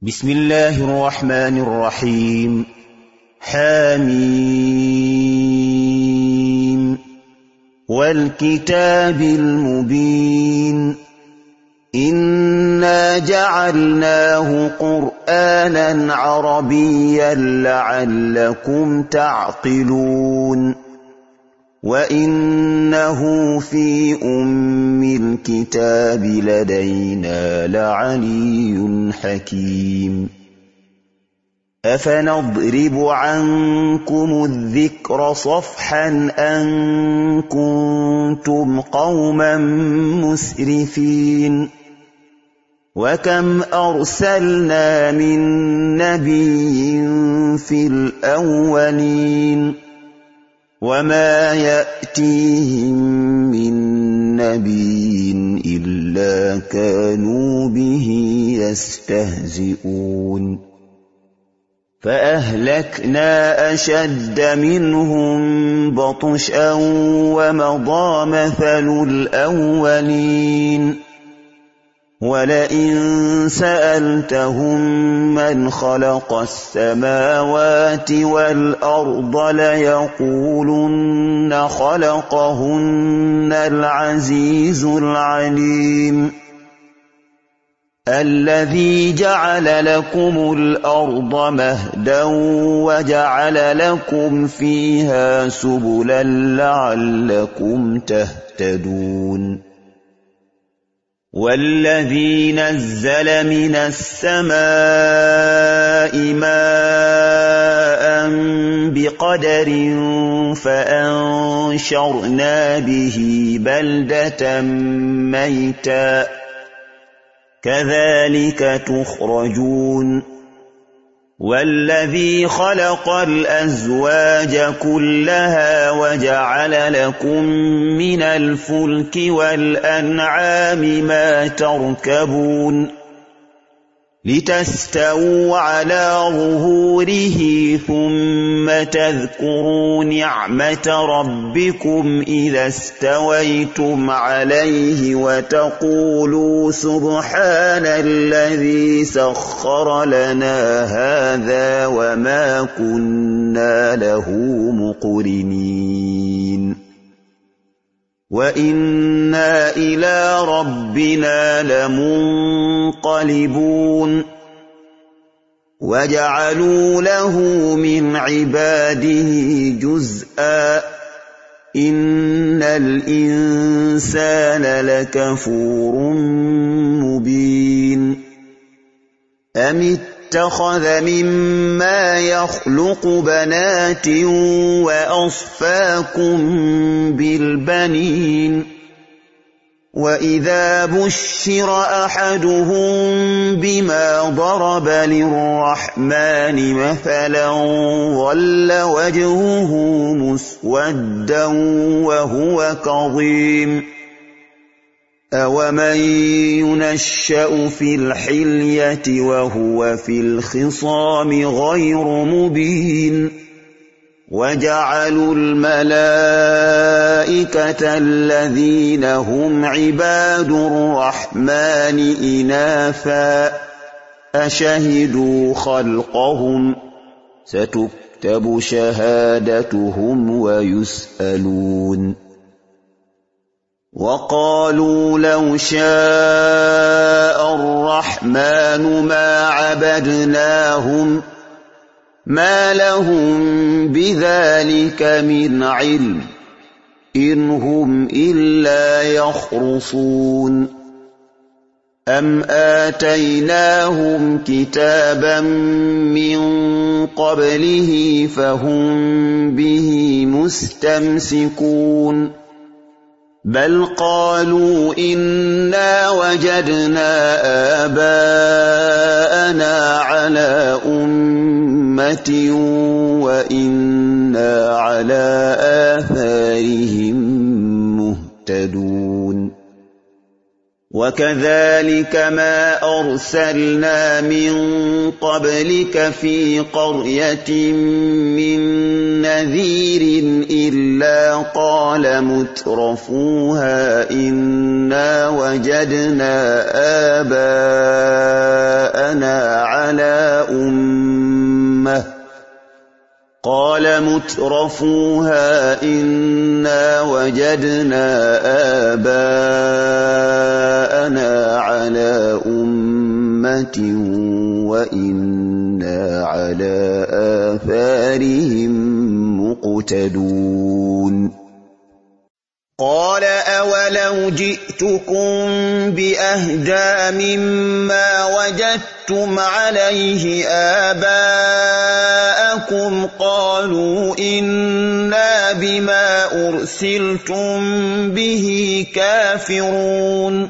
بسم الله الرحمن الرحيم. حميم والكتاب المبين إنا جعلناه قرآنا عربيا لعلكم تعقلون وإنه في أم الكتاب لدينا لعلي حكيم أفنضرب عنكم الذكر صفحا أن كنتم قوما مسرفين وكم أرسلنا من نبي في الأولين وما يأتيهم من نبي إلا كانوا به يستهزئون فأهلكنا أشد منهم بطشا ومضى مثل الأولين ولئن سألتهم من خلق السماوات والأرض ليقولن خلقهن العزيز العليم الذي جعل لكم الأرض مهدا وجعل لكم فيها سبلا لعلكم تهتدون والذي نزل من السماء ماء بقدر فأنشرنا به بلدة ميتا كذلك تخرجون والذي خلق الأزواج كلها وجعل لكم من الفلك والأنعام ما تركبون لتستووا على ظهوره ثم تذكروا نعمة ربكم إذا استويتم عليه وتقولوا سبحان الذي سخر لنا هذا وما كنا له مقرنين وإنا إلى ربنا لمنقلبون وجعلوا له من عباده جزءا إن الإنسان لكفور مبين أم اتخذ مما يخلق بنات وأصفاكم بالبنين وإذا بشر أحدهم بما ضرب للرحمن مثلا ظل وجهه مسودا وهو كظيم أومن ينشأ في الحلية وهو في الخصام غير مبين وجعلوا الملائكة الذين هم عباد الرحمن إناثا أشهدوا خلقهم ستكتب شهادتهم ويسألون وقالوا لو شاء الرحمن ما عبدناهم ما لهم بذلك من علم إن هم إلا يخرصون أم آتيناهم كتابا من قبله فهم به مستمسكون بل قالوا إنا وجدنا آباءنا على أمة وإنا على آثارهم مهتدون وكذلك ما أرسلنا من قبلك في قرية من نذير إلا قال مترفوها إنا وجدنا آباءنا على أمة قال مترفوها إنا وجدنا آباءنا على أمة وإنا على آثارهم مقتدون قال أولو جئتكم بأهدى مما وجدتم عليه آباءكم قالوا إنا بما أرسلتم به كافرون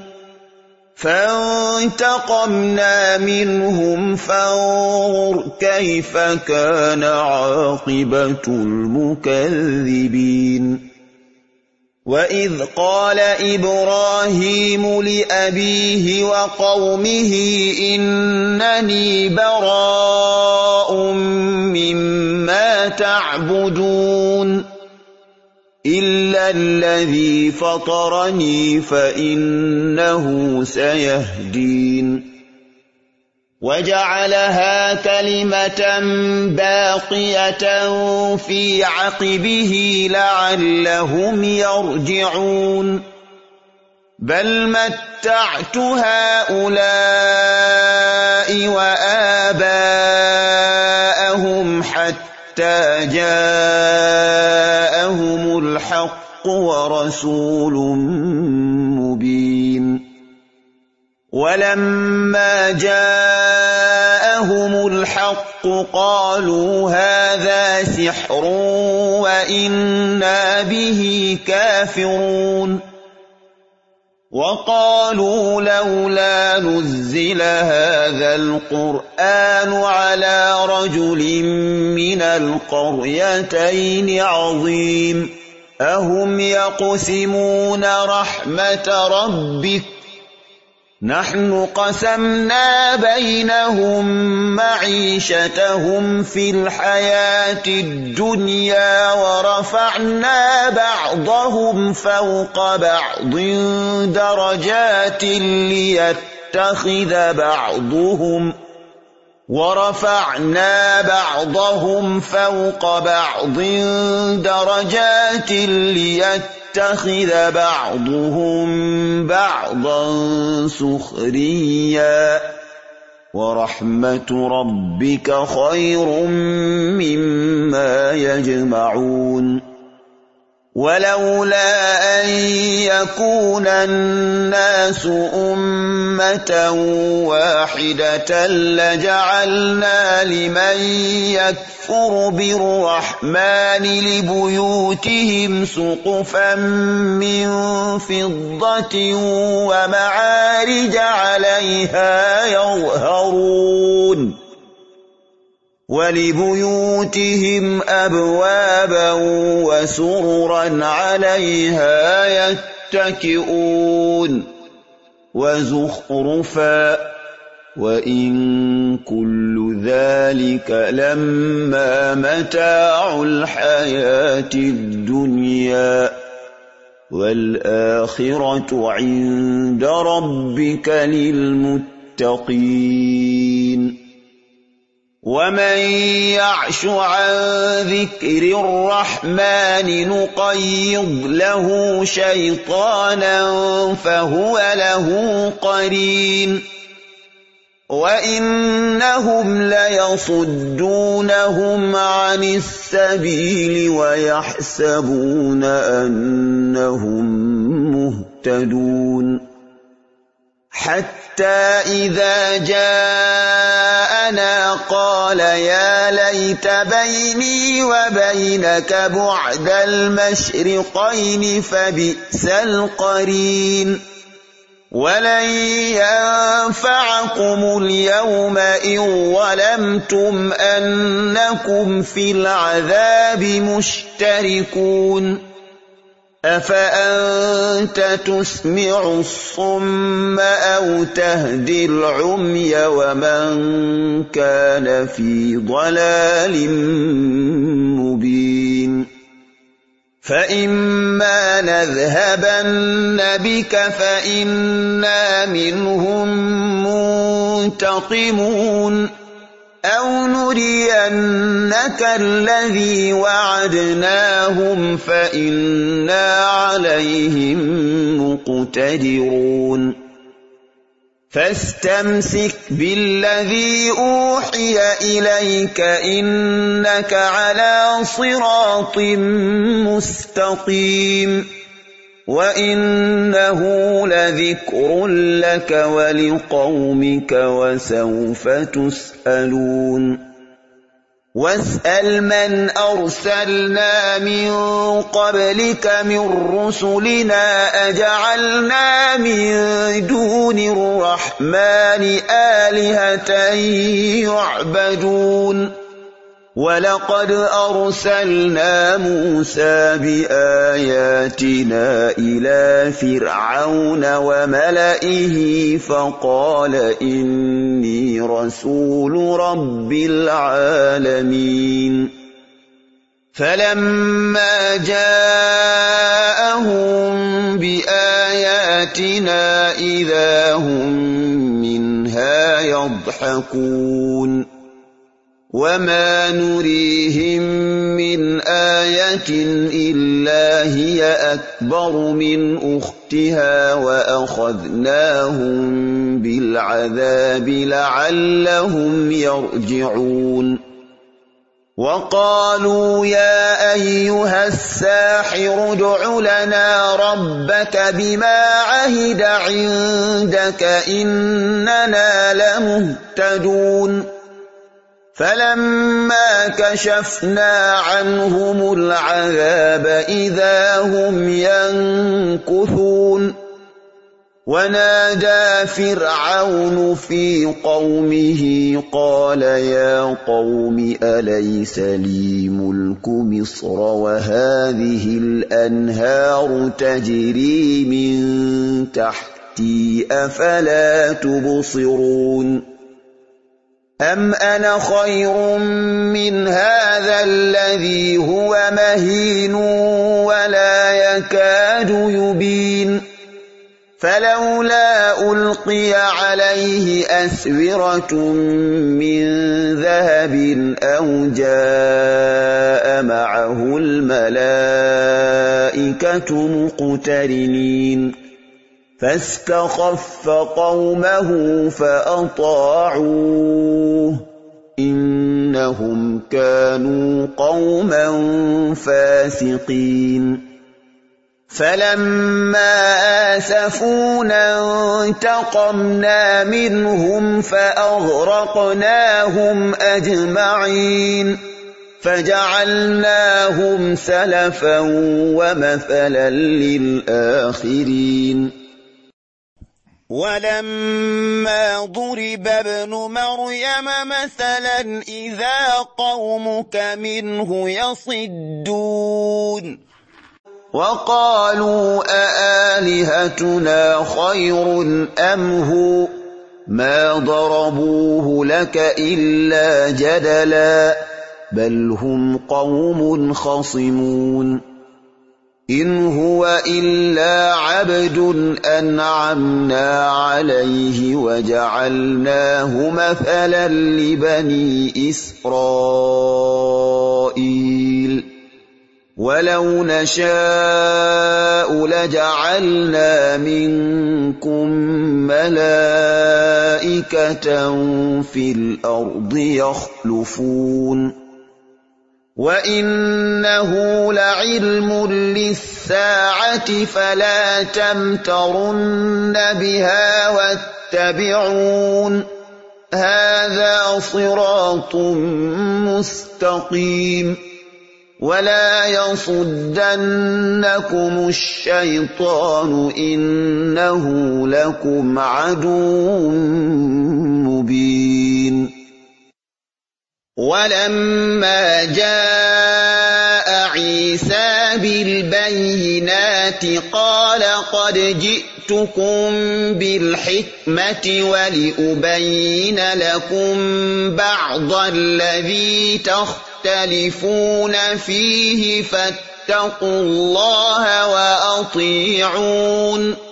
فانتقمنا منهم فانظر كيف كان عاقبة المكذبين وإذ قال إبراهيم لأبيه وقومه إنني براء مما تعبدون إلا الذي فطرني فإنه سيهدين وجعلها كلمة باقية في عقبه لعلهم يرجعون بل متعت هؤلاء وآباءهم حتى جاءهم الحق ورسول مبين ولما جاءهم الحق قالوا هذا سحر وإنا به كافرون وقالوا لولا نزل هذا القرآن على رجل من القريتين عظيم أهم يقسمون رحمة ربك نحن قسمنا بينهم معيشتهم في الحياة الدنيا ورفعنا بعضهم فوق بعض درجات ليتخذ بعضهم بعضا سخريا ورحمة ربك خير مما يجمعون ولولا أن يكون الناس أمة واحدة لجعلنا لمن يكفر بالرحمن لبيوتهم سقفا من فضة ومعارج عليها يظهرون ولبيوتهم أبوابا وسررا عليها يتكئون وزخرفا وإن كل ذلك لما متاع الحياة الدنيا والآخرة عند ربك للمتقين ومن يعش عن ذكر الرحمن نقيض له شيطانا فهو له قرين وإنهم ليصدونهم عن السبيل ويحسبون أنهم مهتدون حتى إذا جاءنا قال يا ليت بيني وبينك بعد المشرقين فبئس القرين ولن ينفعكم اليوم إن ظلمتم أنكم في العذاب مشتركون أفأنت تسمع الصم أو تهدي العمي ومن كان في ضلال مبين فإما نذهبن بك فإنا منهم منتقمون أَوْ نُرِيَنَّكَ الَّذِي وَعَدْنَاهُمْ فَإِنَّا عَلَيْهِم مُّقْتَدِرُونَ فَاسْتَمْسِكْ بِالَّذِي أُوحِيَ إِلَيْكَ إِنَّكَ عَلَىٰ صِرَاطٍ مُّسْتَقِيمٍ وَإِنَّهُ لَذِكْرٌ لَّكَ وَلِقَوْمِكَ وَسَوْفَ تُسْأَلُونَ وَاسْأَلْ مَنْ أَرْسَلْنَا مِن قَبْلِكَ مِن رُّسُلِنَا أَجَعَلْنَا مِن دُونِ الرَّحْمَٰنِ آلِهَةً يُعْبَدُونَ وَلَقَدْ أَرْسَلْنَا مُوسَىٰ بِآيَاتِنَا إِلَىٰ فِرْعَوْنَ وَمَلَئِهِ فَقَالَ إِنِّي رَسُولُ رَبِّ الْعَالَمِينَ فَلَمَّا جَاءَهُم بِآيَاتِنَا إِذَا هُم مِّنْهَا يَضْحَكُونَ وَمَا نُرِيهِم مِّنْ آيَةٍ إِلَّا هِيَ أَكْبَرُ مِنْ أُخْتِهَا وَأَخَذْنَاهُم بِالْعَذَابِ لَعَلَّهُمْ يَرْجِعُونَ وَقَالُوا يَا أَيُّهَ السَّاحِرُ ادْعُ لَنَا رَبَّكَ بِمَا عَهِدَ عِندَكَ إِنَّنَا لَمُهْتَدُونَ فَلَمَّا كَشَفْنَا عَنْهُمُ الْعَذَابَ إِذَا هُمْ يَنكُثُونَ وَنَادَىٰ فِرْعَوْنُ فِي قَوْمِهِ قَالَ يَا قَوْمِ أَلَيْسَ لِي مُلْكُ مِصْرَ وَهَٰذِهِ الْأَنْهَارُ تَجْرِي مِن تَحْتِي أَفَلَا تُبْصِرُونَ أَمْ أَنَا خَيْرٌ مِّنْ هَٰذَا الَّذِي هُوَ مَهِينٌ وَلَا يَكَادُ يُبِينُ فَلَوْلَا أُلْقِيَ عَلَيْهِ أَسْوِرَةٌ مِّن ذَهَبٍ أَوْ جَاءَ مَعَهُ الْمَلَائِكَةُ مُقْتَرِنِينَ فَاسْتَخَفَّ قَوْمَهُ فَأَطَاعُوهُ إِنَّهُمْ كَانُوا قَوْمًا فَاسِقِينَ فَلَمَّا آسَفُونَا انتَقَمْنَا مِنْهُمْ فَأَغْرَقْنَاهُمْ أَجْمَعِينَ فَجَعَلْنَاهُمْ سَلَفًا وَمَثَلًا لِّلْآخِرِينَ وَلَمَّا ضُرِبَ ابْنُ مَرْيَمَ مَثَلًا إِذَا قَوْمُكَ مِنْهُ يَصِدُّونَ وَقَالُوا أَآلِهَتُنَا خَيْرٌ أَمْ هُوَ مَا ضَرَبُوهُ لَكَ إِلَّا جَدَلًا بَلْ هُمْ قَوْمٌ خَصِمُونَ إِنْ هُوَ إِلَّا عَبْدٌ أَنْعَمْنَا عَلَيْهِ وَجَعَلْنَاهُ مَثَلًا لِّبَنِي إِسْرَائِيلَ وَلَوْ نَشَاءُ لَجَعَلْنَا مِنكُم مَّلَائِكَةً فِي الْأَرْضِ يَخْلُفُونَ وَإِنَّهُ لَعِلْمٌ لِّلسَّاعَةِ فَلَا تَمْتَرُنَّ بِهَا وَاتَّبِعُونِ هَٰذَا صِرَاطٌ مُّسْتَقِيمٌ وَلَا يَصُدَّنَّكُمُ الشَّيْطَانُ إِنَّهُ لَكُمْ عَدُوٌّ مُّبِينٌ وَلَمَّا جَاءَ عِيسَىٰ بِالْبَيِّنَاتِ قَالَ قَدْ جِئْتُكُم بِالْحِكْمَةِ وَلِأُبَيِّنَ لَكُم بَعْضَ الَّذِي تَخْتَلِفُونَ فِيهِ فَاتَّقُوا اللَّهَ وَأَطِيعُونِ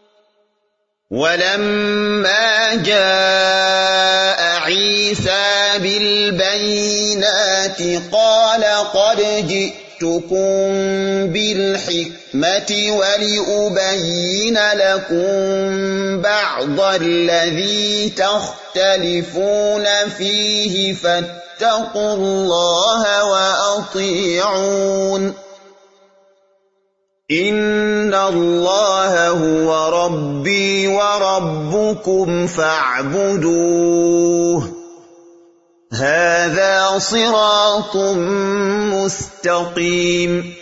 وَلَمَّا جَاءَ عِيسَىٰ بالبينات قال قد جئتكم بالحكمة ولأبين لكم بعض الذي تختلفون فيه فاتقوا الله وأطيعون إن الله هو ربي وربكم فاعبدوه هذا صراط مستقيم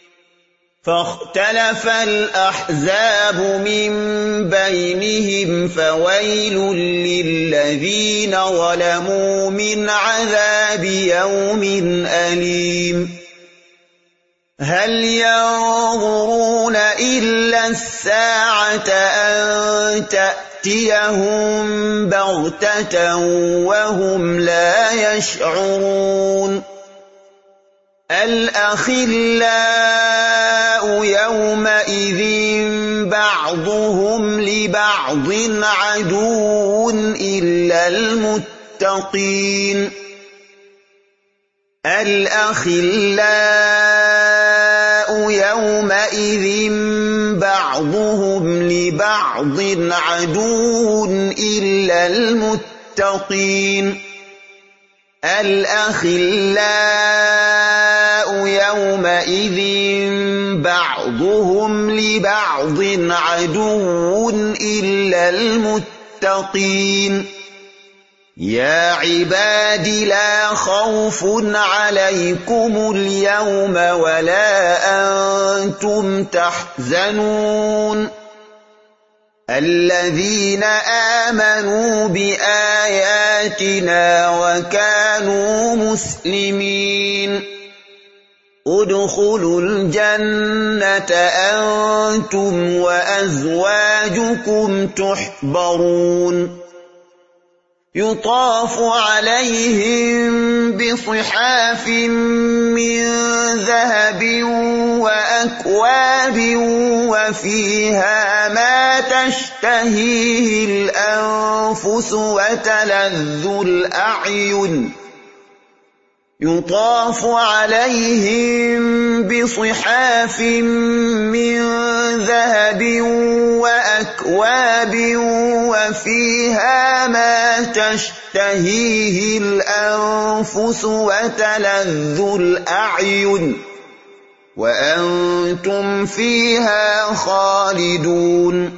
فاختلف الأحزاب من بينهم فويل للذين ظلموا من عذاب يوم أليم هل ينظرون إلا الساعة أن تأتيهم بغتة وهم لا يشعرون الأخلاء يومئذ بعضهم لبعض عدو إلا المتقين الأخلاء يومئذ بعضهم لبعض عدو إلا المتقين الأخلاء يومئذ بعضهم لبعض عدو إلا المتقين يا عباد لا خوف عليكم اليوم ولا أنتم تحزنون الذين آمنوا بآياتنا وكانوا مسلمين ادخلوا الجنة أنتم وأزواجكم تحبرون يطاف عليهم بصحاف من ذهب وأكواب وفيها ما تشتهيه الأنفس وتلذ الأعين يطاف عليهم بصحاف من ذهب وأكواب وفيها ما تشتهيه الأنفس وتلذ الأعين وأنتم فيها خالدون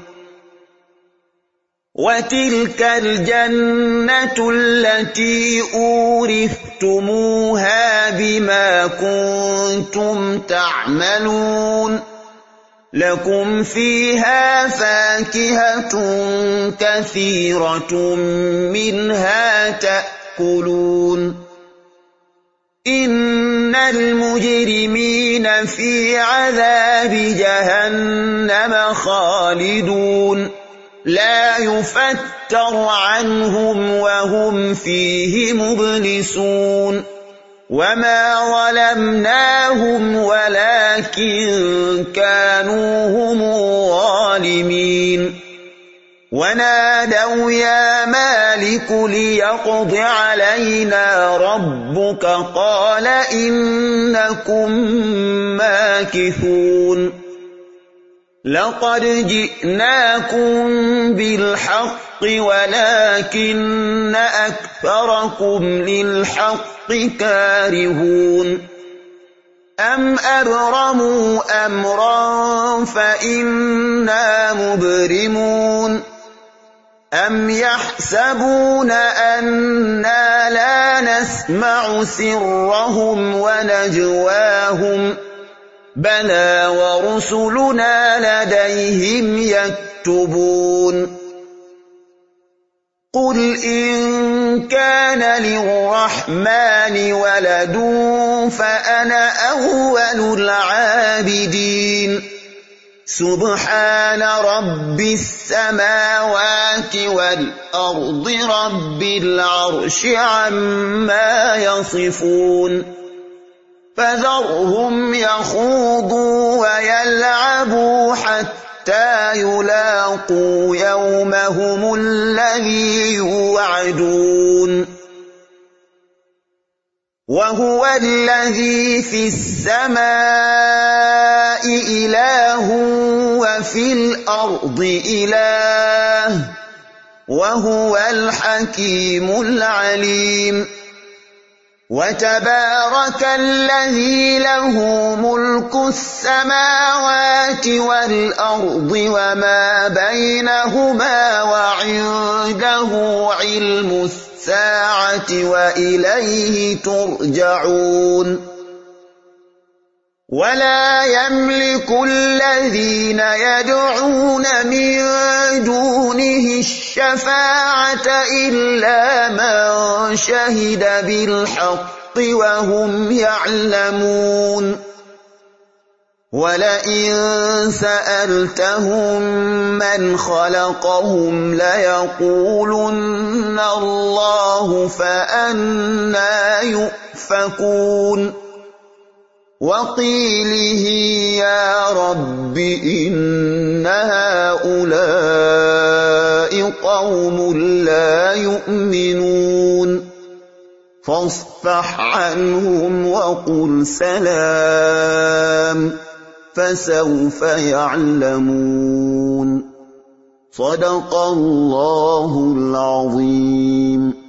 وتلك الجنة التي أورثتموها بما كنتم تعملون لكم فيها فاكهة كثيرة منها تأكلون إن المجرمين في عذاب جهنم خالدون لا يفتر عنهم وهم فيه مبلسون وما ظلمناهم ولكن كانوا هم الظالمين ونادوا يا مالك ليقض علينا ربك قال إنكم ماكثون لقد جئناكم بالحق ولكن أكثركم للحق كارهون أم أبرموا أمرا فإنا مبرمون أم يحسبون أنا لا نسمع سرهم ونجواهم بلى ورسلنا لديهم يكتبون قل إن كان للرحمن ولد فأنا أول العابدين سبحان رب السماوات والأرض رب العرش عما يصفون فذرهم يخوضوا ويلعبوا حتى يلاقوا يومهم الذي يوعدون وهو الذي في السماء إله وفي الأرض إله وهو الحكيم العليم وتبارك الذي له ملك السماوات والأرض وما بينهما وعنده علم الساعة وإليه ترجعون ولا يملك الذين يدعون من دونه الشفاعة إلا من شهد بالحق وهم يعلمون ولئن سألتهم من خلقهم ليقولن الله فأنى يؤفكون وقيله يا رب إن هؤلاء قوم لا يؤمنون فاصفح عنهم وقل سلام فسوف يعلمون صدق الله العظيم.